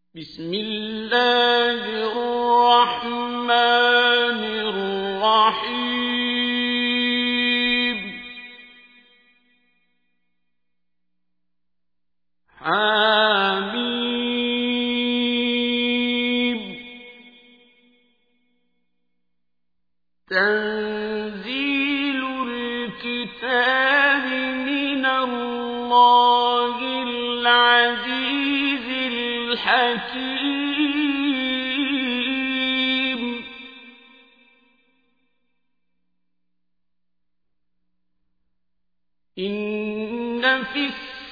بسم الله الرحمن الرحيم حميم تنزيل الكتاب من الله العزيز الحكيم إن في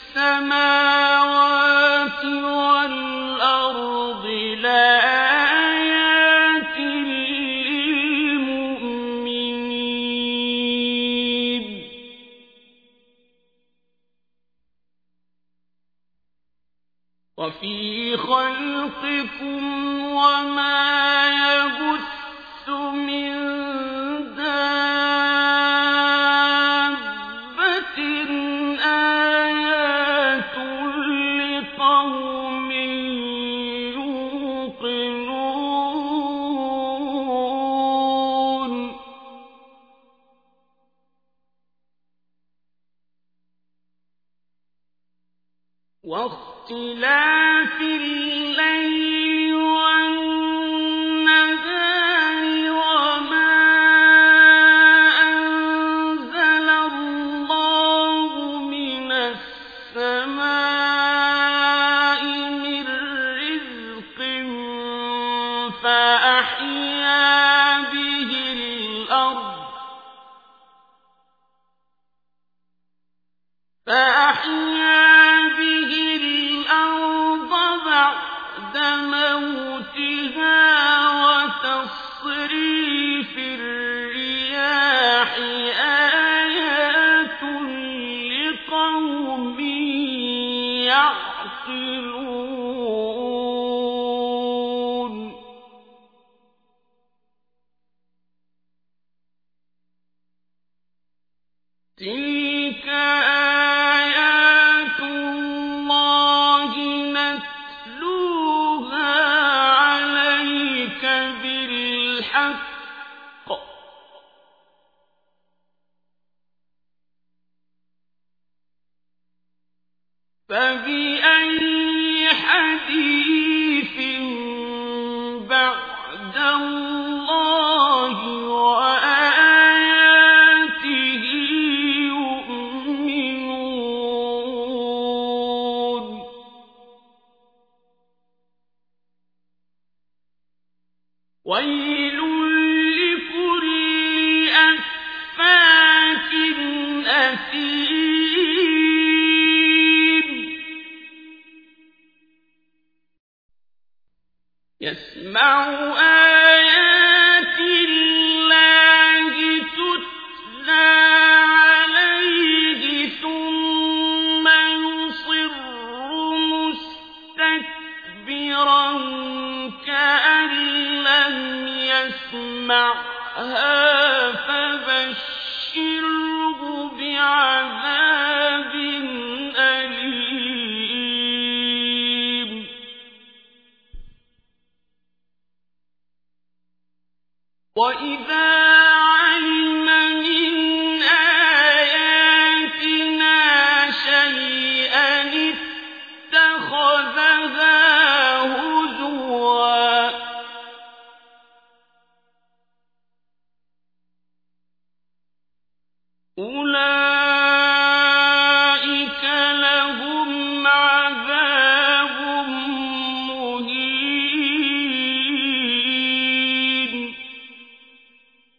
السماوات والأرض لآيات للمؤمنين وفي خلقكم وما يبث من دابة آيات لقوم يوقنون واختلاف الليل والنهار وما أنزل الله من السماء من رزق فأحيا به الأرض بعد موتها وتصريف الرياح آيات لقوم يعقلون تلك آيات الله نتلوها عليك بالحق فبأي حديث بعد الله وآياته يؤمنون ويل لكل أفاك أثيم يسمع آيات الله تتلى عليه ثم يصر مستكبرا كأن لم يسمعها فبشره بعذاب أليم وإذا علم من آياتنا شيئا اتخذها هزوا أولئك لهم عذاب مهين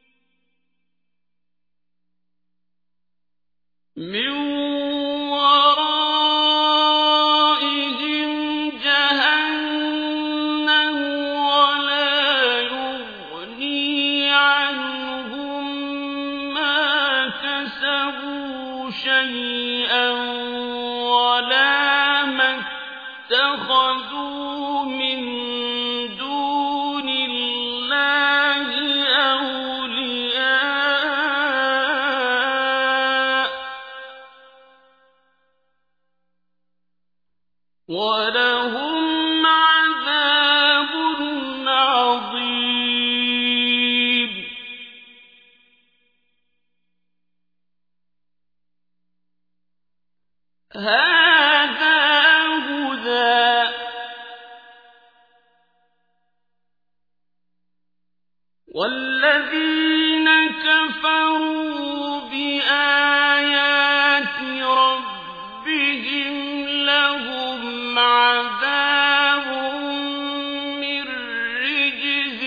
والذين كفروا بآيات ربهم لهم عذاب من رجز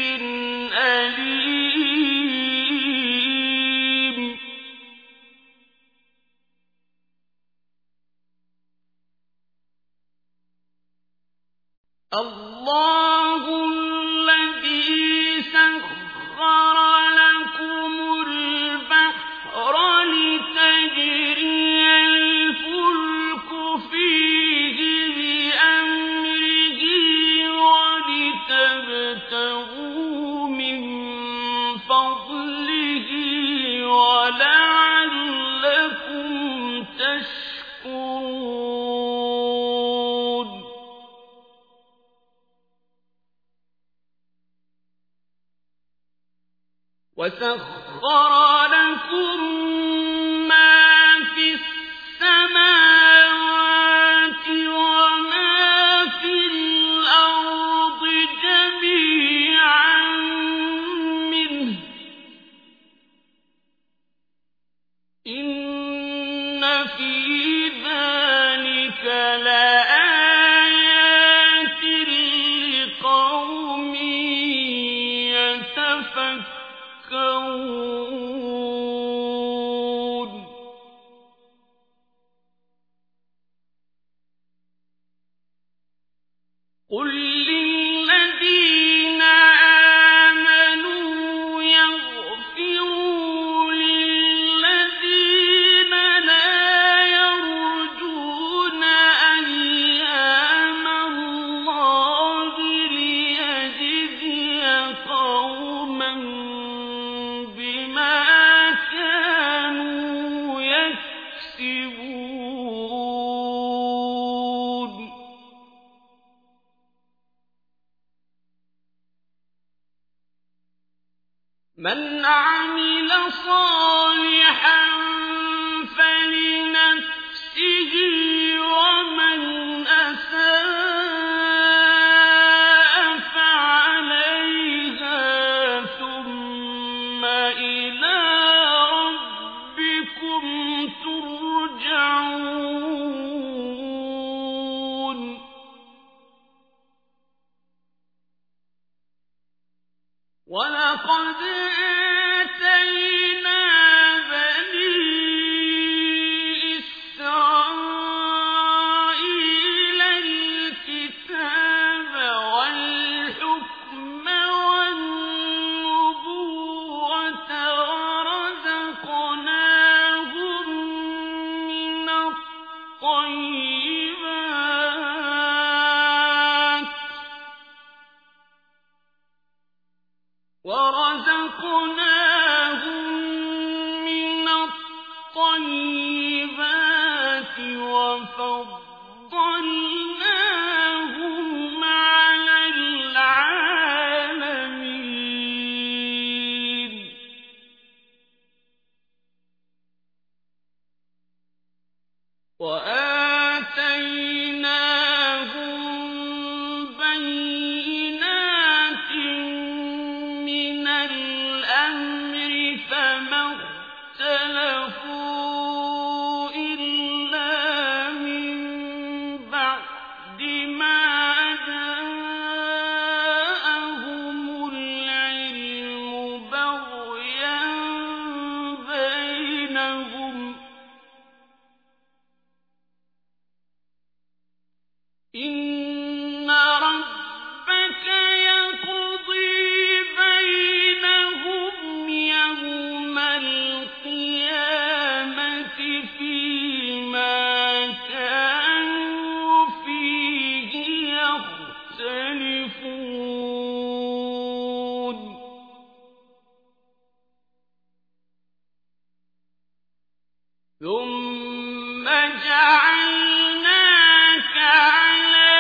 أليم الله الذي سخر لكم البحر لتجري الفلك فيه بأمره ولتبتغوا من فضله ولعلكم تشكرون وسخر لكم ما في السماوات وما في الأرض جميعا منه إن في ذلك لآيات لقوم يتفكرون قل للذين آمنوا يغفروا للذين لا يرجون أيام الله ليجزي قوما بما كانوا يكسبون من عمل صالحا فلنفسه ومن أساء فعليها ثم إلى ربكم ترجعون ولقد آتينا بني إسرائيل الكتاب والحكم والنبوة ورزقناهم من الطيبات وفضلناهم على العالمين وآتيناهم بينات من الأمر فما اختلفوا إلا من بعد ما جاءهم العلم بغيا بينهم إن ربك يقضي بينهم يوم القيامة فيما كانوا فيه يختلفون ثم جعلناك على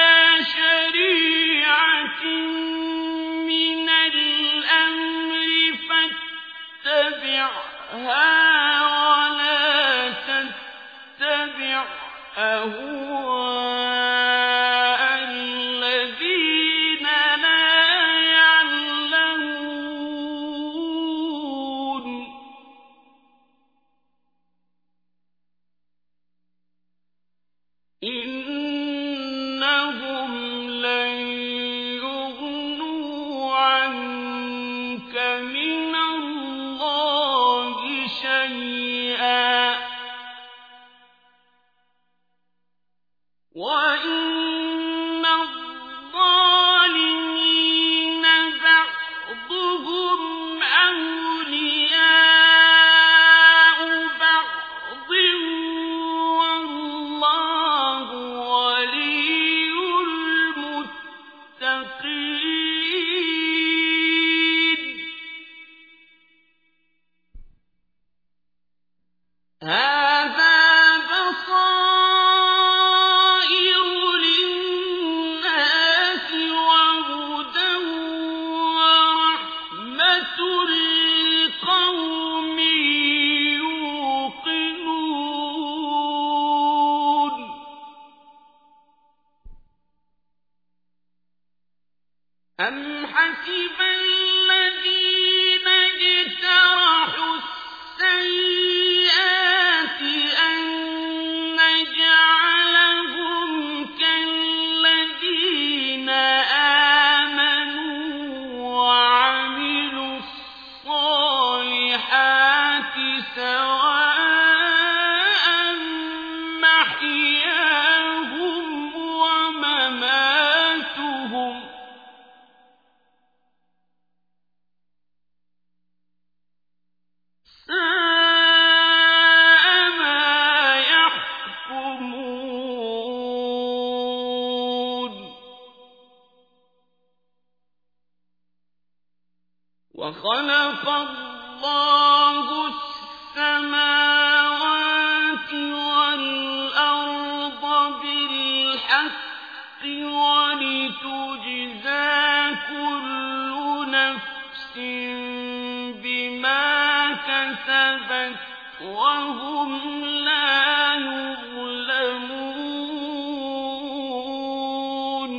شريعة من الأمر فاتبعها ولا تتبع أهواء الذين لا يعلمون هَٰذَا بَصَائِرُ لِلنَّاسِ وَهُدًى وَرَحْمَةٌ لِّقَوْمٍ يُوقِنُونَ أَمْ حَسِبَ الَّذِينَ اجْتَرَحُوا السَّيِّئَاتِ أَن نَّجْعَلَهُمْ كَالَّذِينَ آمَنُوا وَعَمِلُوا الصَّالِحَاتِ سَوَاءً مَّحْيَاهُمْ وَمَمَاتُهُمْ ۚ سَاءَ مَا يَحْكُمُونَ وَخَلَقَ اللَّهُ السَّمَاوَاتِ وَالْأَرْضَ بِالْحَقِّ وَلِتُجْزَىٰ كُلُّ نَفْسٍ بِمَا كَسَبَتْ وَهُمْ لَا يُظْلَمُونَ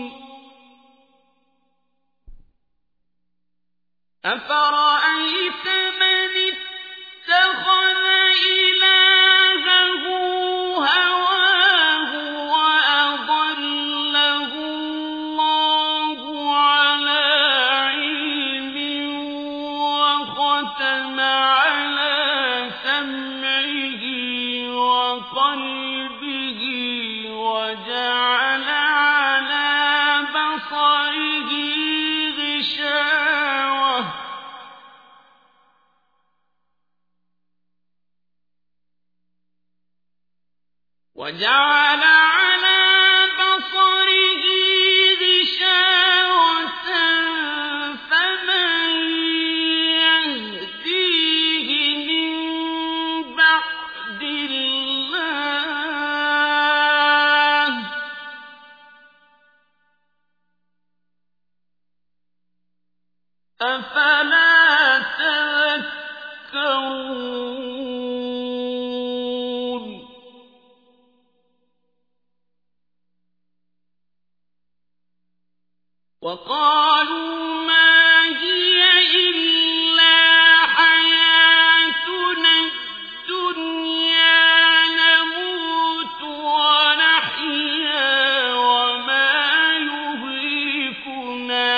أَفَرَأَيْتَ مَنِ اتَّخَذَ إِلَٰهَهُ هَوَاهُ وَأَضَلَّهُ اللَّهُ عَلَىٰ عِلْمٍ وَخَتَمَ عَلَىٰ سَمْعِهِ وَقَلْبِهِ وَجَعَلَ عَلَىٰ بَصَرِهِ غِشَاوَةً فَمَن يَهْدِيهِ مِن بَعْدِ اللَّهِ ۚ أَفَلَا تَذَكَّرُونَ وَقَالُوا مَا هِيَ إِلَّا حَيَاتُنَا الدُّنْيَا نَمُوتُ وَنَحْيَا وَمَا يُهْلِكُنَا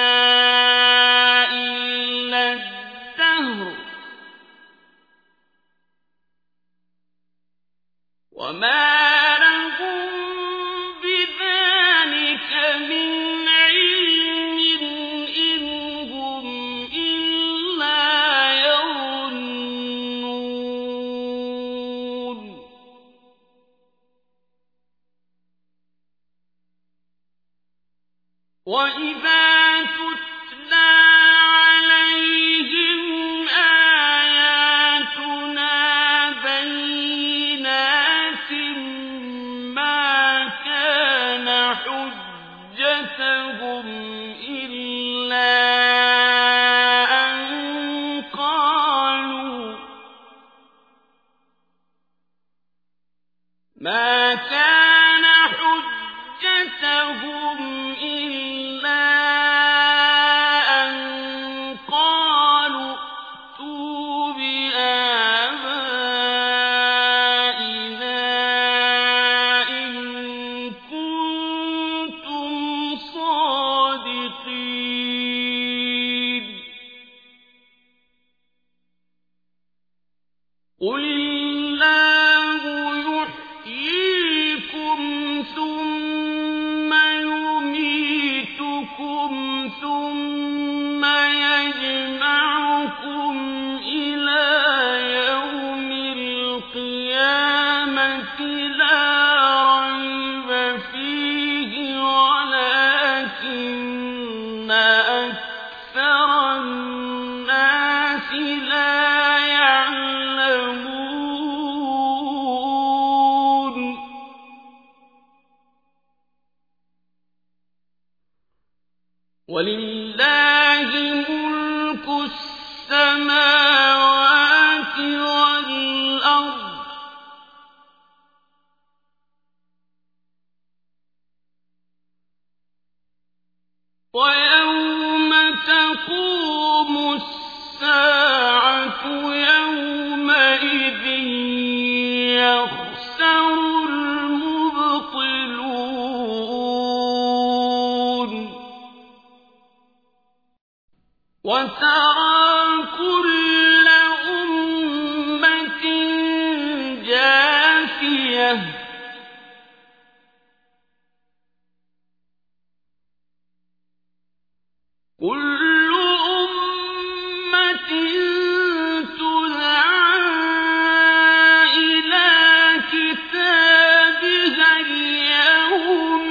إِلَّا الدَّهْرُ وَمَا لَهُم بِذَٰلِكَ مِنْ عِلْمٍ إِنْ هُمْ إِلَّا يَظُنُّونَ وَإِذَا تُتْلَىٰ عَلَيْهِمْ آيَاتُنَا بَيِّنَاتٍ مَّا كَانَ حُجَّتَهُمْ إِلَّا أَن قَالُوا ائْتُوا بِآبَائِنَا إِن كُنتُمْ صَادِقِينَ قُلِ اللَّهُ يُحْيِيكُمْ ثُمَّ يُمِيتُكُمْ ثُمَّ يَجْمَعُكُمْ إِلَىٰ يَوْمِ الْقِيَامَةِ لَا رَيْبَ فِيهِ وَلَٰكِنَّ أكثر الناس لا يعلمون ولله ملك السماوات والأرض ويوم تقوم الساعة يومئذ يخسر المبطلون وترى كل أمة جاثية كل أمة تدعى إلى كتابها اليوم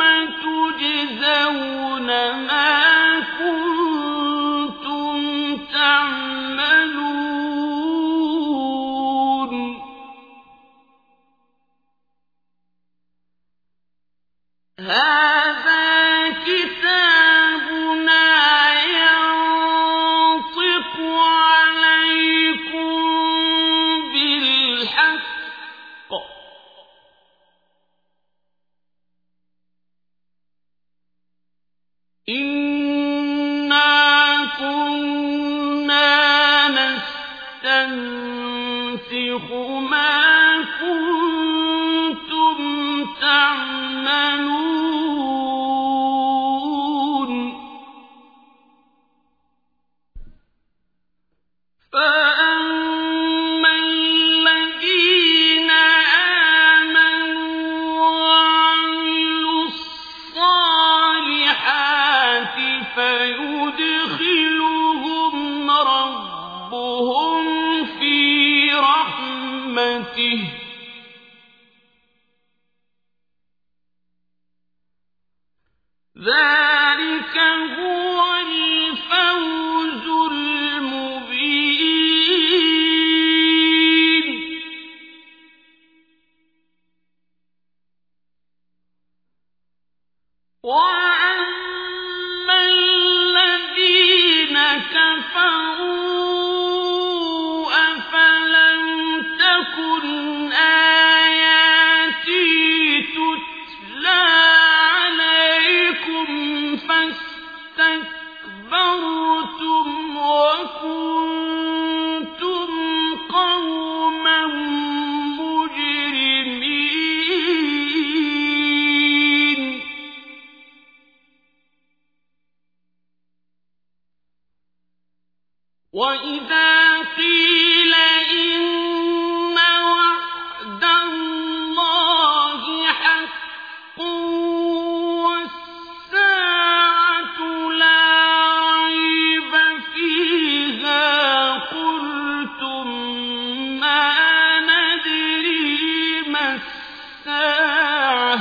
تجزون ما كنتم تعملون هذا كتابنا ينطق عليكم بالحق إنا كنا نستنسخ ما كنتم تعملون فأما الذين آمنوا وعملوا الصالحات فيدخلهم ربهم في رحمته ذلك هو الفوز المبين وأما الذين كفروا أفلم تكن آياتي تتلى عليكم فاستكبرتم وكنتم قوما مجرمين وإذا قيل إن وعد الله حق والساعة لا ريب فيها قلتم ما ندري ما الساعة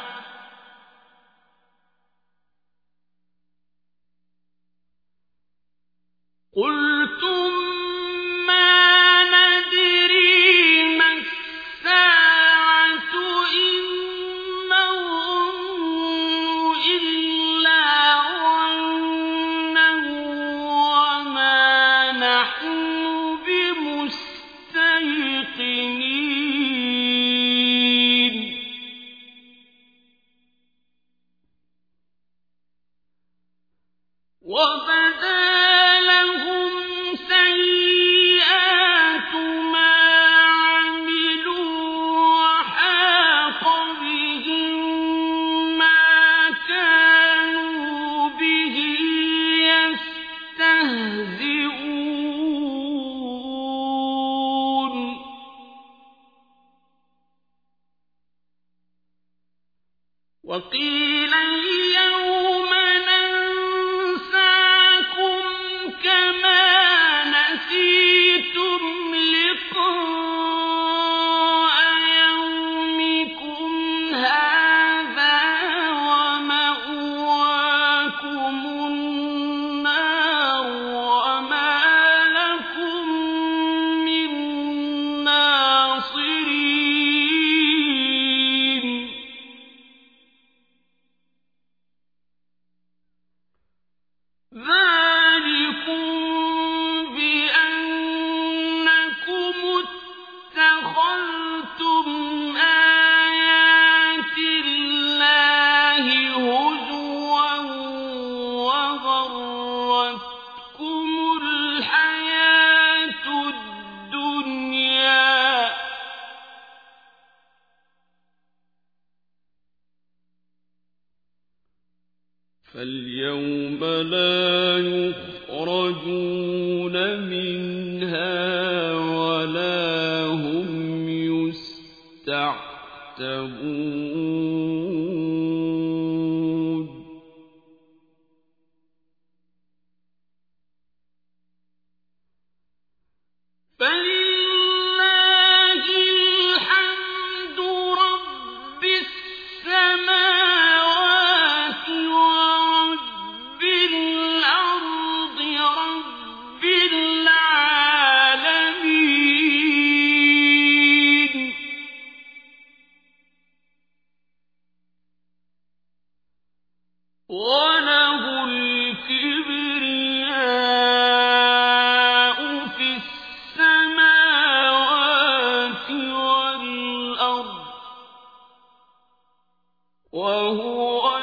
قلتم ما ندري ما الساعة إن نظن إلا ظنا وما نحن بمستيقنين وبدا لهم سيئات ما عملوا وحاق بهم ما كانوا به يستهزئون وقيل اليوم ننساكم وغرتكم الحياة الدنيا فاليوم لا يخرجون منها ولا هم يستعتبون فلله الحمد رب السماوات ورب الأرض رب العالمين وله الكبرياء في السماوات والأرض وهو